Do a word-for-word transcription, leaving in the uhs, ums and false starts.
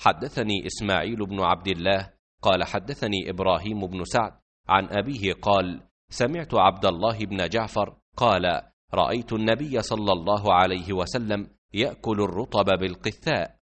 حدثني إسماعيل بن عبد الله قال حدثني إبراهيم بن سعد عن أبيه قال سمعت عبد الله بن جعفر قال رأيت النبي صلى الله عليه وسلم يأكل الرطب بالقثاء